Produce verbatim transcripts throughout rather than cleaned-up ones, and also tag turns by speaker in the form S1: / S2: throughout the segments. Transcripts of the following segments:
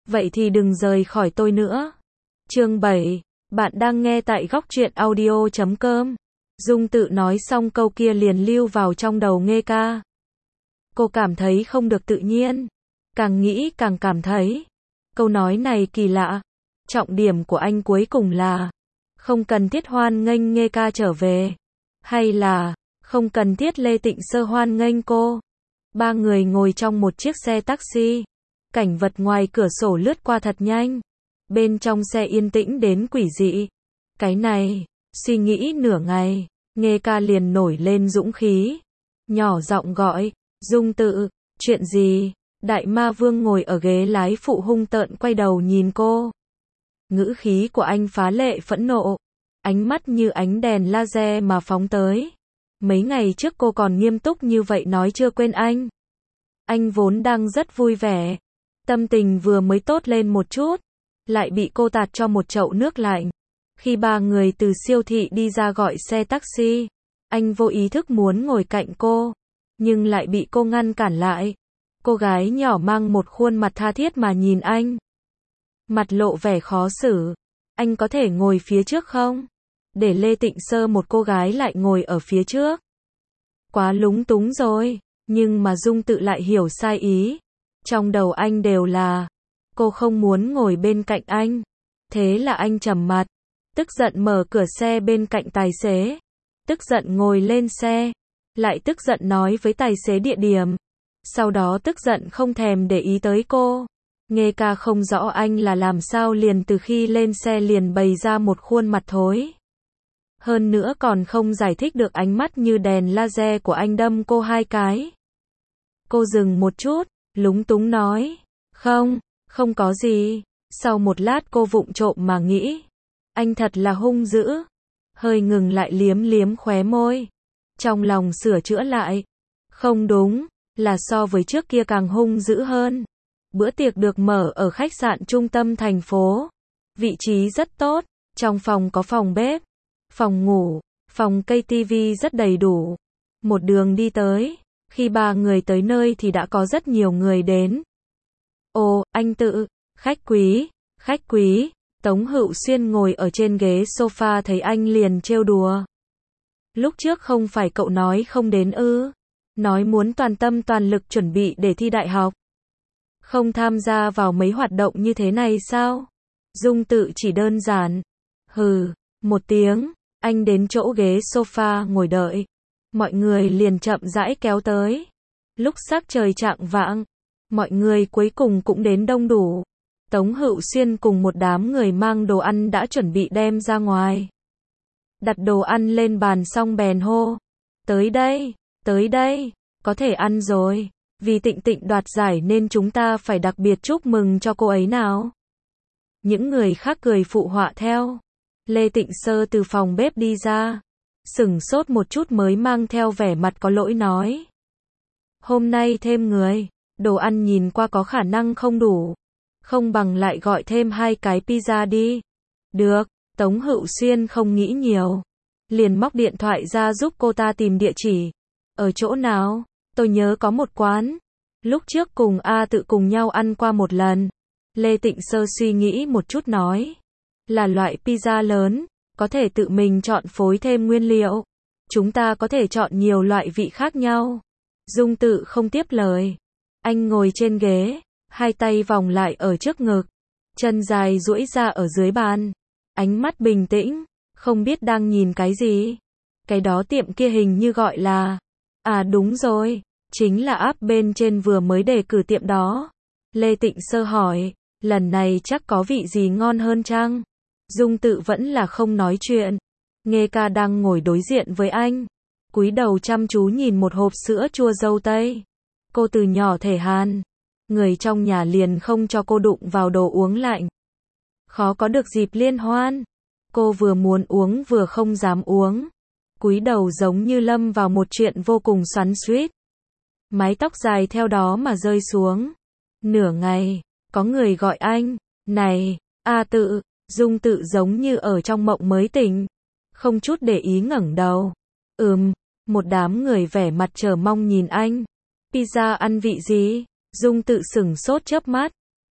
S1: Vậy thì đừng rời khỏi tôi nữa. Chương bảy. Bạn đang nghe tại góc truyện audio chấm com. Dung Tự nói xong câu kia liền lưu vào trong đầu Nghê Ca. Cô cảm thấy không được tự nhiên. Càng nghĩ càng cảm thấy. Câu nói này kỳ lạ. Trọng điểm của anh cuối cùng là không cần thiết hoan nghênh Nghê Ca trở về. Hay là không cần thiết Lê Tịnh Sơ hoan nghênh cô. Ba người ngồi trong một chiếc xe taxi. Cảnh vật ngoài cửa sổ lướt qua thật nhanh. Bên trong xe yên tĩnh đến quỷ dị. Cái này, suy nghĩ nửa ngày, Nghê Ca liền nổi lên dũng khí. Nhỏ giọng gọi, Dung Tự, chuyện gì? Đại Ma Vương ngồi ở ghế lái phụ hung tợn quay đầu nhìn cô. Ngữ khí của anh phá lệ phẫn nộ. Ánh mắt như ánh đèn laser mà phóng tới. Mấy ngày trước cô còn nghiêm túc như vậy nói chưa quên anh. Anh vốn đang rất vui vẻ. Tâm tình vừa mới tốt lên một chút. Lại bị cô tạt cho một chậu nước lạnh. Khi ba người từ siêu thị đi ra gọi xe taxi. Anh vô ý thức muốn ngồi cạnh cô. Nhưng lại bị cô ngăn cản lại. Cô gái nhỏ mang một khuôn mặt tha thiết mà nhìn anh. Mặt lộ vẻ khó xử. Anh có thể ngồi phía trước không? Để Lê Tịnh Sơ một cô gái lại ngồi ở phía trước. Quá lúng túng rồi. Nhưng mà Dung Tự lại hiểu sai ý. Trong đầu anh đều là cô không muốn ngồi bên cạnh anh. Thế là anh trầm mặt. Tức giận mở cửa xe bên cạnh tài xế. Tức giận ngồi lên xe. Lại tức giận nói với tài xế địa điểm. Sau đó tức giận không thèm để ý tới cô. Nghê Ca không rõ anh là làm sao liền từ khi lên xe liền bày ra một khuôn mặt thối. Hơn nữa còn không giải thích được ánh mắt như đèn laser của anh đâm cô hai cái. Cô dừng một chút, lúng túng nói. Không, không có gì. Sau một lát cô vụng trộm mà nghĩ. Anh thật là hung dữ. Hơi ngừng lại liếm liếm khóe môi. Trong lòng sửa chữa lại. Không đúng, là so với trước kia càng hung dữ hơn. Bữa tiệc được mở ở khách sạn trung tâm thành phố. Vị trí rất tốt. Trong phòng có phòng bếp, phòng ngủ, phòng cây tivi rất đầy đủ. Một đường đi tới. Khi ba người tới nơi thì đã có rất nhiều người đến. Ồ, anh Tự, khách quý, khách quý. Tống Hữu Xuyên ngồi ở trên ghế sofa thấy anh liền trêu đùa. Lúc trước không phải cậu nói không đến ư? Nói muốn toàn tâm toàn lực chuẩn bị để thi đại học. Không tham gia vào mấy hoạt động như thế này sao? Dung Tự chỉ đơn giản. Hừ, một tiếng, anh đến chỗ ghế sofa ngồi đợi. Mọi người liền chậm rãi kéo tới. Lúc sắc trời chạng vạng, mọi người cuối cùng cũng đến đông đủ. Tống Hữu Xuyên cùng một đám người mang đồ ăn đã chuẩn bị đem ra ngoài. Đặt đồ ăn lên bàn xong bèn hô. Tới đây, tới đây, có thể ăn rồi. Vì Tịnh Tịnh đoạt giải nên chúng ta phải đặc biệt chúc mừng cho cô ấy nào. Những người khác cười phụ họa theo. Lê Tịnh Sơ từ phòng bếp đi ra. Sửng sốt một chút mới mang theo vẻ mặt có lỗi nói. Hôm nay thêm người, đồ ăn nhìn qua có khả năng không đủ. Không bằng lại gọi thêm hai cái pizza đi. Được, Tống Hữu Xuyên không nghĩ nhiều. Liền móc điện thoại ra giúp cô ta tìm địa chỉ. Ở chỗ nào? Tôi nhớ có một quán. Lúc trước cùng A Tự cùng nhau ăn qua một lần. Lê Tịnh Sơ suy nghĩ một chút nói. Là loại pizza lớn, có thể tự mình chọn phối thêm nguyên liệu. Chúng ta có thể chọn nhiều loại vị khác nhau. Dung Tự không tiếp lời. Anh ngồi trên ghế, hai tay vòng lại ở trước ngực. Chân dài duỗi ra ở dưới bàn. Ánh mắt bình tĩnh, không biết đang nhìn cái gì. Cái đó tiệm kia hình như gọi là... À đúng rồi, chính là app bên trên vừa mới đề cử tiệm đó. Lê Tịnh Sơ hỏi, lần này chắc có vị gì ngon hơn chăng? Dung Tự vẫn là không nói chuyện. Nghê Ca đang ngồi đối diện với anh. Cúi đầu chăm chú nhìn một hộp sữa chua dâu tây. Cô từ nhỏ thể Hàn. Người trong nhà liền không cho cô đụng vào đồ uống lạnh. Khó có được dịp liên hoan. Cô vừa muốn uống vừa không dám uống. Cúi đầu giống như lâm vào một chuyện vô cùng xoắn xuýt. Mái tóc dài theo đó mà rơi xuống. Nửa ngày, có người gọi anh. Này, A Tự. Dung Tự giống như ở trong mộng mới tỉnh. Không chút để ý ngẩng đầu. Ừm, một đám người vẻ mặt chờ mong nhìn anh. Pizza ăn vị gì? Dung Tự sửng sốt chớp mắt.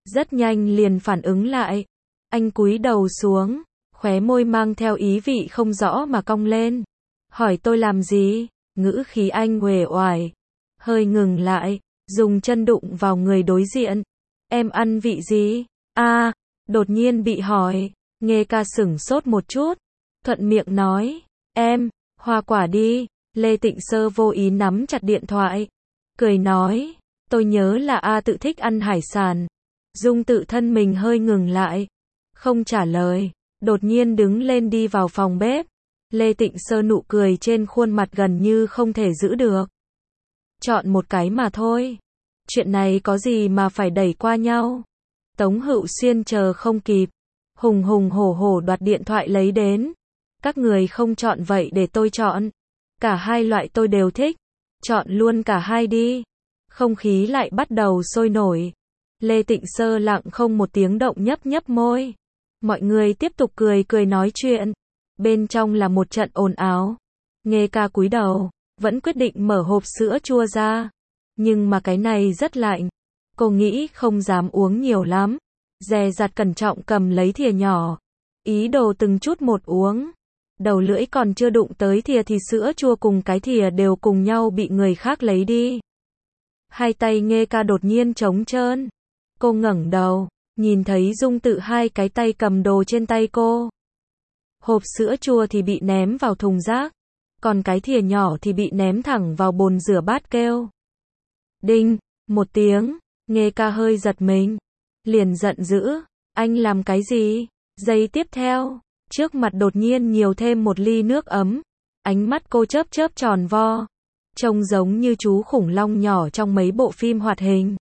S1: rất nhanh liền phản ứng lại. Anh cúi đầu xuống, khóe môi mang theo ý vị không rõ mà cong lên. Hỏi tôi làm gì? Ngữ khí anh uể oải. Hơi ngừng lại, dùng chân đụng vào người đối diện. Em ăn vị gì? À, đột nhiên bị hỏi. Nghe ca sửng sốt một chút. Thuận miệng nói. Em, hoa quả đi. Lê Tịnh Sơ vô ý nắm chặt điện thoại. Cười nói. Tôi nhớ là A tự thích ăn hải sản. Dung tự thân mình hơi ngừng lại. Không trả lời. Đột nhiên đứng lên đi vào phòng bếp. Lê Tịnh Sơ nụ cười trên khuôn mặt gần như không thể giữ được. Chọn một cái mà thôi. Chuyện này có gì mà phải đẩy qua nhau. Tống Hữu Xuyên chờ không kịp. Hùng hùng hổ hổ đoạt điện thoại lấy đến. Các người không chọn vậy để tôi chọn. Cả hai loại tôi đều thích. Chọn luôn cả hai đi. Không khí lại bắt đầu sôi nổi. Lê Tịnh Sơ lặng không một tiếng động nhấp nhấp môi. Mọi người tiếp tục cười cười nói chuyện. Bên trong là một trận ồn ào. Nghe ca cúi đầu, vẫn quyết định mở hộp sữa chua ra. Nhưng mà cái này rất lạnh. Cô nghĩ không dám uống nhiều lắm. Dè dặt cẩn trọng cầm lấy thìa nhỏ. Ý đồ từng chút một uống. Đầu lưỡi còn chưa đụng tới thìa thì sữa chua cùng cái thìa đều cùng nhau bị người khác lấy đi. Hai tay Nghe ca đột nhiên trống trơn. Cô ngẩng đầu, nhìn thấy Dung tự hai cái tay cầm đồ trên tay cô. Hộp sữa chua thì bị ném vào thùng rác. Còn cái thìa nhỏ thì bị ném thẳng vào bồn rửa bát kêu. Đinh, một tiếng, Nghe ca hơi giật mình. Liền giận dữ, anh làm cái gì? Giây tiếp theo, trước mặt đột nhiên nhiều thêm một ly nước ấm. Ánh mắt cô chớp chớp tròn vo. Trông giống như chú khủng long nhỏ trong mấy bộ phim hoạt hình.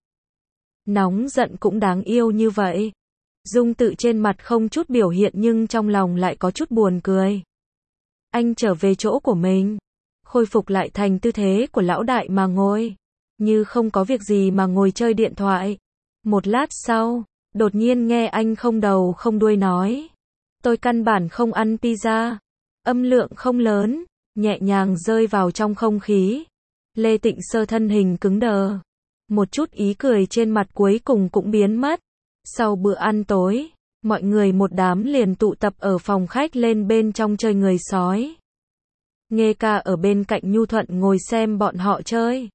S1: Nóng giận cũng đáng yêu như vậy. Dung tự trên mặt không chút biểu hiện nhưng trong lòng lại có chút buồn cười. Anh trở về chỗ của mình. Khôi phục lại thành tư thế của lão đại mà ngồi. Như không có việc gì mà ngồi chơi điện thoại. Một lát sau, đột nhiên nghe anh không đầu không đuôi nói. Tôi căn bản không ăn pizza. Âm lượng không lớn, nhẹ nhàng rơi vào trong không khí. Lê Tịnh Sơ thân hình cứng đờ. Một chút ý cười trên mặt cuối cùng cũng biến mất. Sau bữa ăn tối, mọi người một đám liền tụ tập ở phòng khách lên bên trong chơi người sói. Nghe ca ở bên cạnh nhu thuận ngồi xem bọn họ chơi.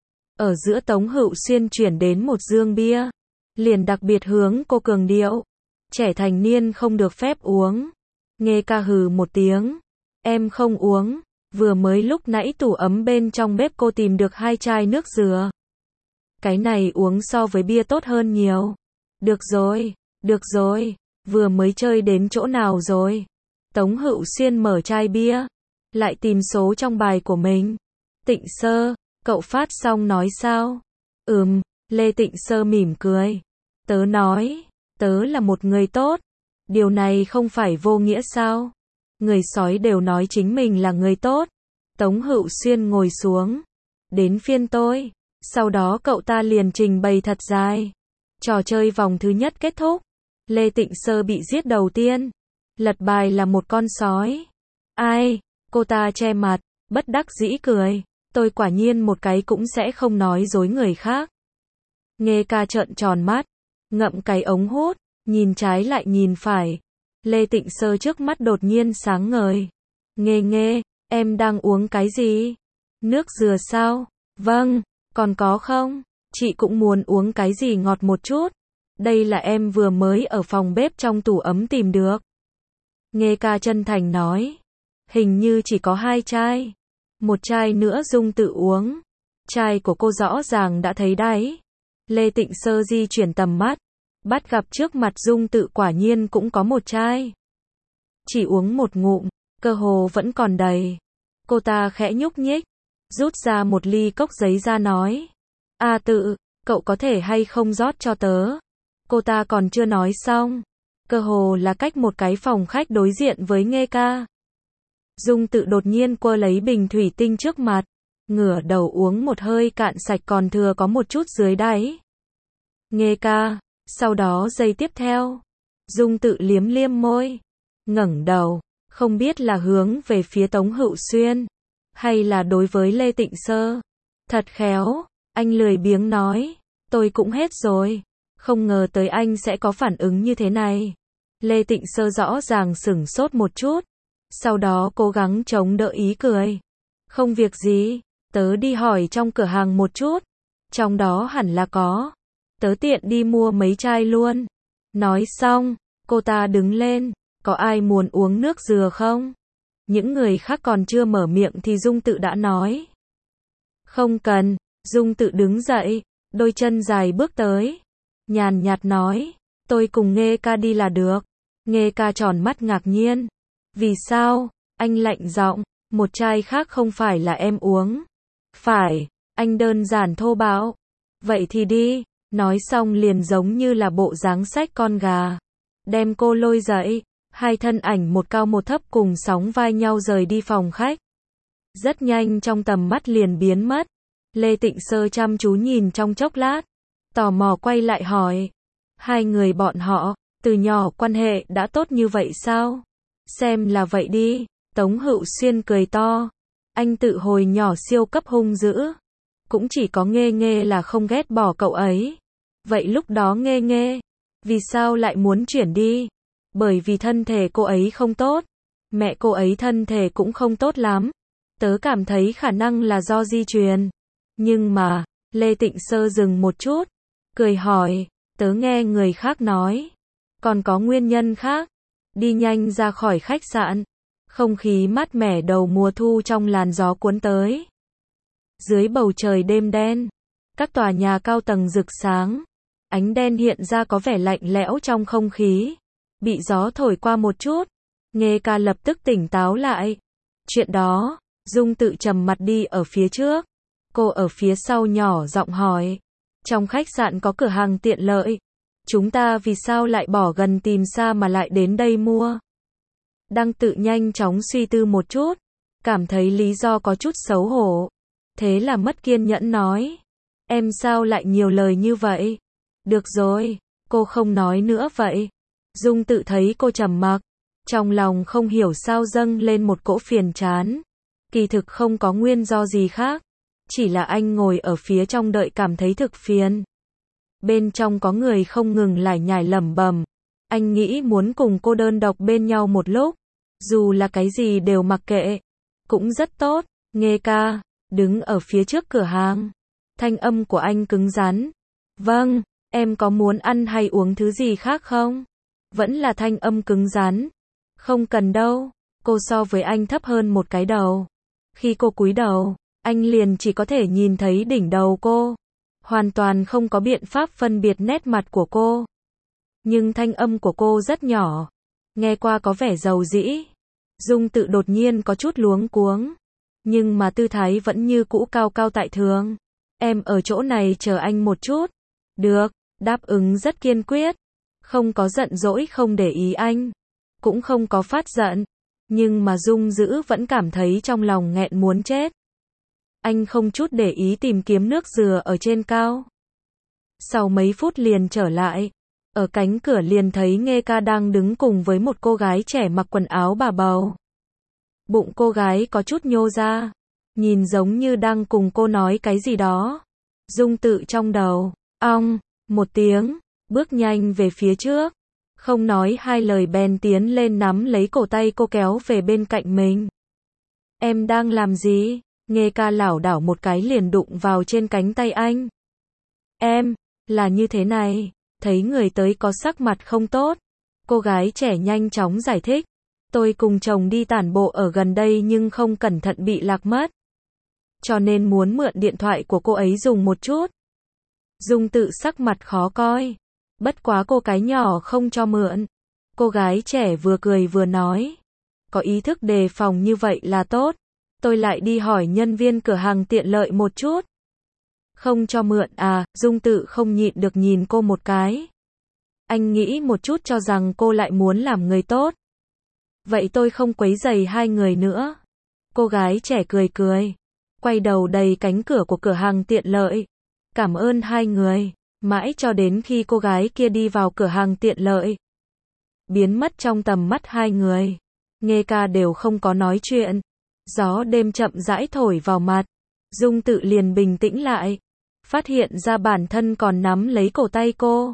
S1: Ở giữa Tống Hữu Xuyên chuyển đến một dương bia. Liền đặc biệt hướng cô cường điệu. Trẻ thành niên không được phép uống. Nghe ca hừ một tiếng. Em không uống. Vừa mới lúc nãy tủ ấm bên trong bếp cô tìm được hai chai nước dừa. Cái này uống so với bia tốt hơn nhiều. Được rồi, được rồi, vừa mới chơi đến chỗ nào rồi? Tống Hữu Xuyên mở chai bia, lại tìm số trong bài của mình. Tịnh Sơ, cậu phát xong nói sao? Ừm, Lê Tịnh Sơ mỉm cười. Tớ nói, tớ là một người tốt. Điều này không phải vô nghĩa sao? Người sói đều nói chính mình là người tốt. Tống Hữu Xuyên ngồi xuống. Đến phiên tôi. Sau đó cậu ta liền trình bày thật dài. Trò chơi vòng thứ nhất kết thúc. Lê Tịnh Sơ bị giết đầu tiên. Lật bài là một con sói. Ai? Cô ta che mặt, bất đắc dĩ cười. Tôi quả nhiên một cái cũng sẽ không nói dối người khác. Nghe ca trợn tròn mắt. Ngậm cái ống hút. Nhìn trái lại nhìn phải. Lê Tịnh Sơ trước mắt đột nhiên sáng ngời. Nghe nghe, em đang uống cái gì? Nước dừa sao? Vâng, còn có không? Chị cũng muốn uống cái gì ngọt một chút. Đây là em vừa mới ở phòng bếp trong tủ ấm tìm được. Nghe ca chân thành nói. Hình như chỉ có hai chai. Một chai nữa Dung tự uống. Chai của cô rõ ràng đã thấy đáy. Lê Tịnh Sơ di chuyển tầm mắt. Bắt gặp trước mặt Dung tự quả nhiên cũng có một chai. Chỉ uống một ngụm, cơ hồ vẫn còn đầy. Cô ta khẽ nhúc nhích. Rút ra một ly cốc giấy ra nói. A tự, cậu có thể hay không rót cho tớ? Cô ta còn chưa nói xong. Cơ hồ là cách một cái phòng khách đối diện với Nghe ca. Dung tự đột nhiên quơ lấy bình thủy tinh trước mặt. Ngửa đầu uống một hơi cạn sạch còn thừa có một chút dưới đáy. Nghe ca. Sau đó giây tiếp theo. Dung tự liếm liếm môi. Ngẩng đầu. Không biết là hướng về phía Tống Hữu Xuyên. Hay là đối với Lê Tịnh Sơ. Thật khéo. Anh lười biếng nói. Tôi cũng hết rồi. Không ngờ tới anh sẽ có phản ứng như thế này. Lê Tịnh Sơ rõ ràng sửng sốt một chút. Sau đó cố gắng chống đỡ ý cười. Không việc gì, tớ đi hỏi trong cửa hàng một chút. Trong đó hẳn là có. Tớ tiện đi mua mấy chai luôn. Nói xong, cô ta đứng lên. Có ai muốn uống nước dừa không? Những người khác còn chưa mở miệng thì Dung Tự đã nói. Không cần. Dung Tự đứng dậy, đôi chân dài bước tới. Nhàn nhạt nói, tôi cùng Nghê ca đi là được. Nghê ca tròn mắt ngạc nhiên. Vì sao? Anh lạnh giọng, một chai khác không phải là em uống. Phải, anh đơn giản thô bạo. Vậy thì đi, nói xong liền giống như là bộ dáng xách con gà. Đem cô lôi dậy, hai thân ảnh một cao một thấp cùng sóng vai nhau rời đi phòng khách. Rất nhanh trong tầm mắt liền biến mất. Lê Tịnh Sơ chăm chú nhìn trong chốc lát, tò mò quay lại hỏi. Hai người bọn họ, từ nhỏ quan hệ đã tốt như vậy sao? Xem là vậy đi, Tống Hữu Xuyên cười to. Anh tự hồi nhỏ siêu cấp hung dữ. Cũng chỉ có Nghê Nghê là không ghét bỏ cậu ấy. Vậy lúc đó Nghê Nghê, vì sao lại muốn chuyển đi? Bởi vì thân thể cô ấy không tốt. Mẹ cô ấy thân thể cũng không tốt lắm. Tớ cảm thấy khả năng là do di truyền. Nhưng mà, Lê Tịnh Sơ dừng một chút, cười hỏi, tớ nghe người khác nói. Còn có nguyên nhân khác. Đi nhanh ra khỏi khách sạn. Không khí mát mẻ đầu mùa thu trong làn gió cuốn tới. Dưới bầu trời đêm đen, các tòa nhà cao tầng rực sáng. Ánh đen hiện ra có vẻ lạnh lẽo trong không khí. Bị gió thổi qua một chút. Nghê ca lập tức tỉnh táo lại. Chuyện đó, Dung Tự trầm mặt đi ở phía trước. Cô ở phía sau nhỏ giọng hỏi. Trong khách sạn có cửa hàng tiện lợi. Chúng ta vì sao lại bỏ gần tìm xa mà lại đến đây mua? Đăng Tự nhanh chóng suy tư một chút. Cảm thấy lý do có chút xấu hổ. Thế là mất kiên nhẫn nói. Em sao lại nhiều lời như vậy? Được rồi, cô không nói nữa vậy. Dung Tự thấy cô trầm mặc. Trong lòng không hiểu sao dâng lên một cỗ phiền chán. Kỳ thực không có nguyên do gì khác. Chỉ là anh ngồi ở phía trong đợi cảm thấy thực phiền. Bên trong có người không ngừng lải nhải lẩm bẩm. Anh nghĩ muốn cùng cô đơn độc bên nhau một lúc. Dù là cái gì đều mặc kệ. Cũng rất tốt. Nghê ca, đứng ở phía trước cửa hàng. Thanh âm của anh cứng rắn. Vâng, em có muốn ăn hay uống thứ gì khác không? Vẫn là thanh âm cứng rắn. Không cần đâu. Cô so với anh thấp hơn một cái đầu. Khi cô cúi đầu, anh liền chỉ có thể nhìn thấy đỉnh đầu cô. Hoàn toàn không có biện pháp phân biệt nét mặt của cô. Nhưng thanh âm của cô rất nhỏ. Nghe qua có vẻ dầu dĩ. Dung Tự đột nhiên có chút luống cuống. Nhưng mà tư thái vẫn như cũ cao cao tại thượng. Em ở chỗ này chờ anh một chút. Được, đáp ứng rất kiên quyết. Không có giận dỗi không để ý anh. Cũng không có phát giận. Nhưng mà Dung Dữ vẫn cảm thấy trong lòng nghẹn muốn chết. Anh không chút để ý tìm kiếm nước dừa ở trên cao. Sau mấy phút liền trở lại. Ở cánh cửa liền thấy Nghê ca đang đứng cùng với một cô gái trẻ mặc quần áo bà bầu. Bụng cô gái có chút nhô ra. Nhìn giống như đang cùng cô nói cái gì đó. Dung Tự trong đầu. Ong, một tiếng. Bước nhanh về phía trước. Không nói hai lời bèn tiến lên nắm lấy cổ tay cô kéo về bên cạnh mình. Em đang làm gì? Nghê ca lảo đảo một cái liền đụng vào trên cánh tay anh. Em, là như thế này. Thấy người tới có sắc mặt không tốt. Cô gái trẻ nhanh chóng giải thích. Tôi cùng chồng đi tản bộ ở gần đây nhưng không cẩn thận bị lạc mất. Cho nên muốn mượn điện thoại của cô ấy dùng một chút. Dung Tự sắc mặt khó coi. Bất quá cô cái nhỏ không cho mượn. Cô gái trẻ vừa cười vừa nói. Có ý thức đề phòng như vậy là tốt. Tôi lại đi hỏi nhân viên cửa hàng tiện lợi một chút. Không cho mượn à? Dung Tự không nhịn được nhìn cô một cái. Anh nghĩ một chút cho rằng cô lại muốn làm người tốt. Vậy tôi không quấy rầy hai người nữa. Cô gái trẻ cười cười. Quay đầu đầy cánh cửa của cửa hàng tiện lợi. Cảm ơn hai người. Mãi cho đến khi cô gái kia đi vào cửa hàng tiện lợi. Biến mất trong tầm mắt hai người. Nghê ca đều không có nói chuyện. Gió đêm chậm rãi thổi vào mặt. Dung Tự liền bình tĩnh lại. Phát hiện ra bản thân còn nắm lấy cổ tay cô.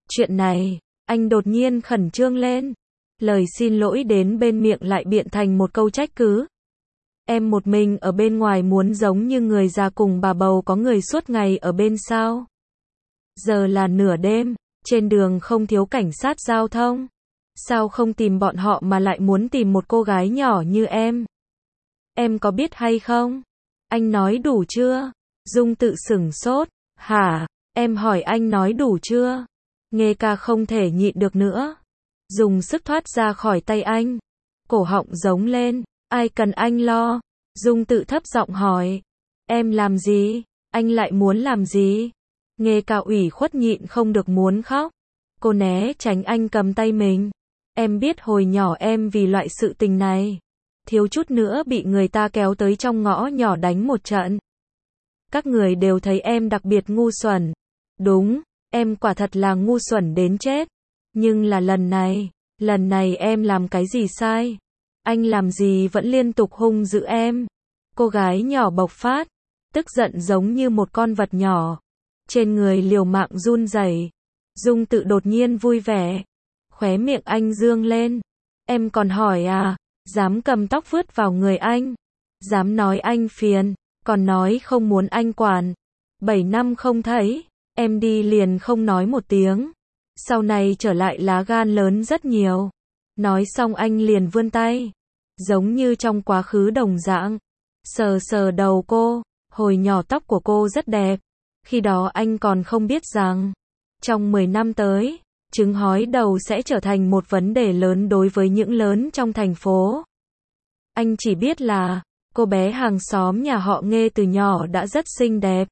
S1: Chuyện này, anh đột nhiên khẩn trương lên. Lời xin lỗi đến bên miệng lại biện thành một câu trách cứ. Em một mình ở bên ngoài muốn giống như người già cùng bà bầu có người suốt ngày ở bên sao? Giờ là nửa đêm, trên đường không thiếu cảnh sát giao thông. Sao không tìm bọn họ mà lại muốn tìm một cô gái nhỏ như em? Em có biết hay không? Anh nói đủ chưa? Dung tự sửng sốt. Hả? Em hỏi anh nói đủ chưa? Nghe ca không thể nhịn được nữa. Dùng sức thoát ra khỏi tay anh. Cổ họng giống lên. Ai cần anh lo? Dung tự thấp giọng hỏi. Em làm gì? Anh lại muốn làm gì? Nghe ca ủy khuất nhịn không được muốn khóc. Cô né tránh anh cầm tay mình. Em biết hồi nhỏ em vì loại sự tình này. Thiếu chút nữa bị người ta kéo tới trong ngõ nhỏ đánh một trận. Các người đều thấy em đặc biệt ngu xuẩn. Đúng, em quả thật là ngu xuẩn đến chết. Nhưng là lần này, lần này em làm cái gì sai? Anh làm gì vẫn liên tục hung dữ em? Cô gái nhỏ bộc phát, tức giận giống như một con vật nhỏ. Trên người liều mạng run rẩy. Dung tự đột nhiên vui vẻ. Khóe miệng anh dương lên. Em còn hỏi à? Dám cầm tóc vướt vào người anh. Dám nói anh phiền. Còn nói không muốn anh quản. Bảy năm không thấy. Em đi liền không nói một tiếng. Sau này trở lại lá gan lớn rất nhiều. Nói xong anh liền vươn tay. Giống như trong quá khứ đồng dạng. Sờ sờ đầu cô. Hồi nhỏ tóc của cô rất đẹp. Khi đó anh còn không biết rằng. Trong mười năm tới, trứng hói đầu sẽ trở thành một vấn đề lớn đối với những lớn trong thành phố. Anh chỉ biết là, cô bé hàng xóm nhà họ Nghê từ nhỏ đã rất xinh đẹp.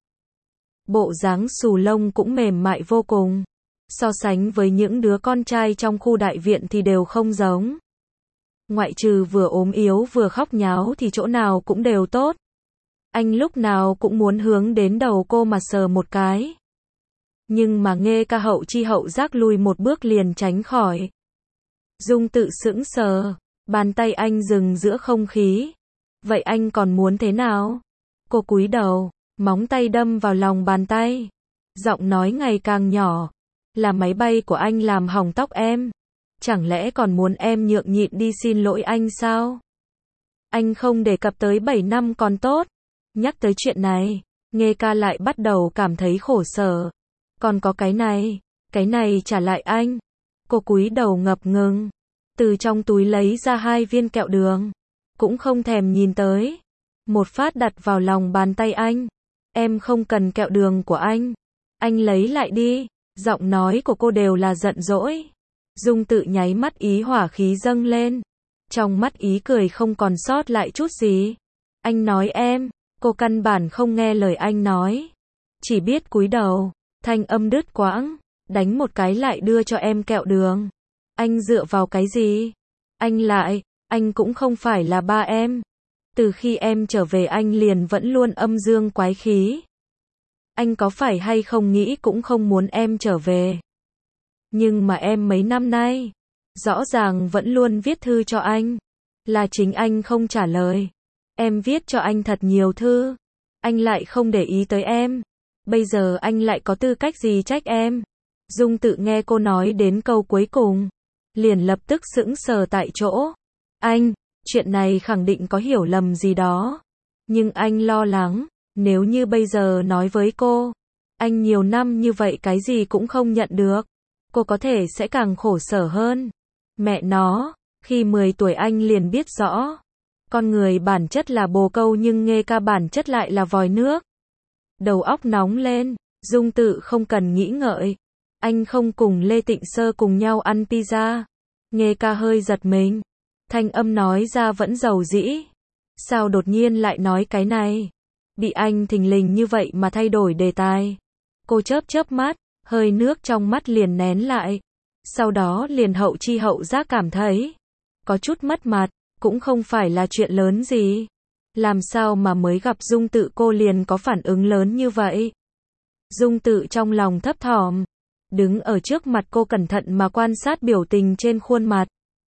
S1: Bộ dáng xù lông cũng mềm mại vô cùng. So sánh với những đứa con trai trong khu đại viện thì đều không giống. Ngoại trừ vừa ốm yếu vừa khóc nháo thì chỗ nào cũng đều tốt. Anh lúc nào cũng muốn hướng đến đầu cô mà sờ một cái. Nhưng mà Nghe ca hậu chi hậu giác lùi một bước liền tránh khỏi. Dung tự sững sờ. Bàn tay anh dừng giữa không khí. Vậy anh còn muốn thế nào? Cô cúi đầu, móng tay đâm vào lòng bàn tay. Giọng nói ngày càng nhỏ. Là máy bay của anh làm hỏng tóc em. Chẳng lẽ còn muốn em nhượng nhịn đi xin lỗi anh sao? Anh không đề cập tới bảy năm còn tốt. Nhắc tới chuyện này, Nghe ca lại bắt đầu cảm thấy khổ sở. Còn có cái này, cái này trả lại anh. Cô cúi đầu ngập ngừng. Từ trong túi lấy ra hai viên kẹo đường. Cũng không thèm nhìn tới. Một phát đặt vào lòng bàn tay anh. Em không cần kẹo đường của anh. Anh lấy lại đi. Giọng nói của cô đều là giận dỗi. Dung tự nháy mắt ý hỏa khí dâng lên. Trong mắt ý cười không còn sót lại chút gì. Anh nói em, cô căn bản không nghe lời anh nói. Chỉ biết cúi đầu, thanh âm đứt quãng, đánh một cái lại đưa cho em kẹo đường. Anh dựa vào cái gì? Anh lại, anh cũng không phải là ba em. Từ khi em trở về anh liền vẫn luôn âm dương quái khí. Anh có phải hay không nghĩ cũng không muốn em trở về. Nhưng mà em mấy năm nay, rõ ràng vẫn luôn viết thư cho anh. Là chính anh không trả lời. Em viết cho anh thật nhiều thư. Anh lại không để ý tới em. Bây giờ anh lại có tư cách gì trách em? Dung tự nghe cô nói đến câu cuối cùng. Liền lập tức sững sờ tại chỗ. Anh, chuyện này khẳng định có hiểu lầm gì đó. Nhưng anh lo lắng, nếu như bây giờ nói với cô, anh nhiều năm như vậy cái gì cũng không nhận được. Cô có thể sẽ càng khổ sở hơn. Mẹ nó, khi mười tuổi anh liền biết rõ. Con người bản chất là bồ câu nhưng Nghe ca bản chất lại là vòi nước. Đầu óc nóng lên, Dung tự không cần nghĩ ngợi. Anh không cùng Lê Tịnh Sơ cùng nhau ăn pizza. Nghe ca hơi giật mình. Thanh âm nói ra vẫn dầu dĩ. Sao đột nhiên lại nói cái này? Bị anh thình lình như vậy mà thay đổi đề tài. Cô chớp chớp mắt, hơi nước trong mắt liền nén lại. Sau đó liền hậu chi hậu giác cảm thấy. Có chút mất mặt, cũng không phải là chuyện lớn gì. Làm sao mà mới gặp Dung tự cô liền có phản ứng lớn như vậy? Dung tự trong lòng thấp thỏm. Đứng ở trước mặt cô cẩn thận mà quan sát biểu tình trên khuôn mặt.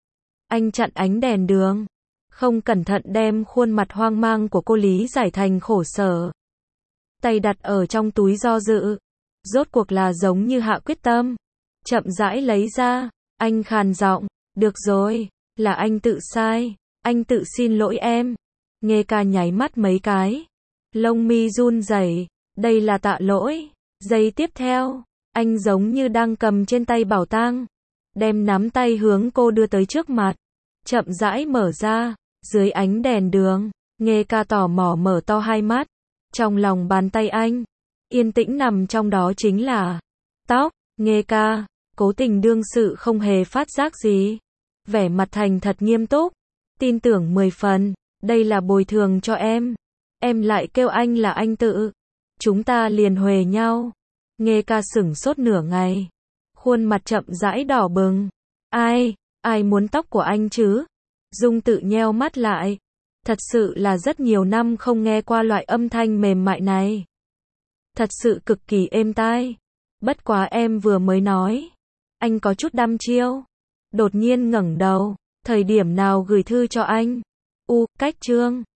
S1: Anh chặn ánh đèn đường. Không cẩn thận đem khuôn mặt hoang mang của cô lý giải thành khổ sở. Tay đặt ở trong túi do dự. Rốt cuộc là giống như hạ quyết tâm. chậm rãi lấy ra. Anh khàn giọng, được rồi, là anh tự sai, anh tự xin lỗi em. Nghe ca nháy mắt mấy cái, lông mi run rẩy, đây là tạ lỗi. Giây tiếp theo, anh giống như đang cầm trên tay bảo tang, đem nắm tay hướng cô đưa tới trước mặt, chậm rãi mở ra, dưới ánh đèn đường, Nghe ca tò mò mở to hai mắt, trong lòng bàn tay anh, yên tĩnh nằm trong đó chính là tóc. Nghe ca, cố tình đương sự không hề phát giác gì, vẻ mặt thành thật nghiêm túc, tin tưởng mười phần, đây là bồi thường cho em, em lại kêu anh là anh tự, chúng ta liền huề nhau. Nghe ca sửng sốt nửa ngày, khuôn mặt chậm rãi đỏ bừng, ai, ai muốn tóc của anh chứ? Dung tự nheo mắt lại, thật sự là rất nhiều năm không nghe qua loại âm thanh mềm mại này, thật sự cực kỳ êm tai. Bất quá em vừa mới nói, anh có chút đăm chiêu, đột nhiên ngẩng đầu, thời điểm nào gửi thư cho anh? U, cách chương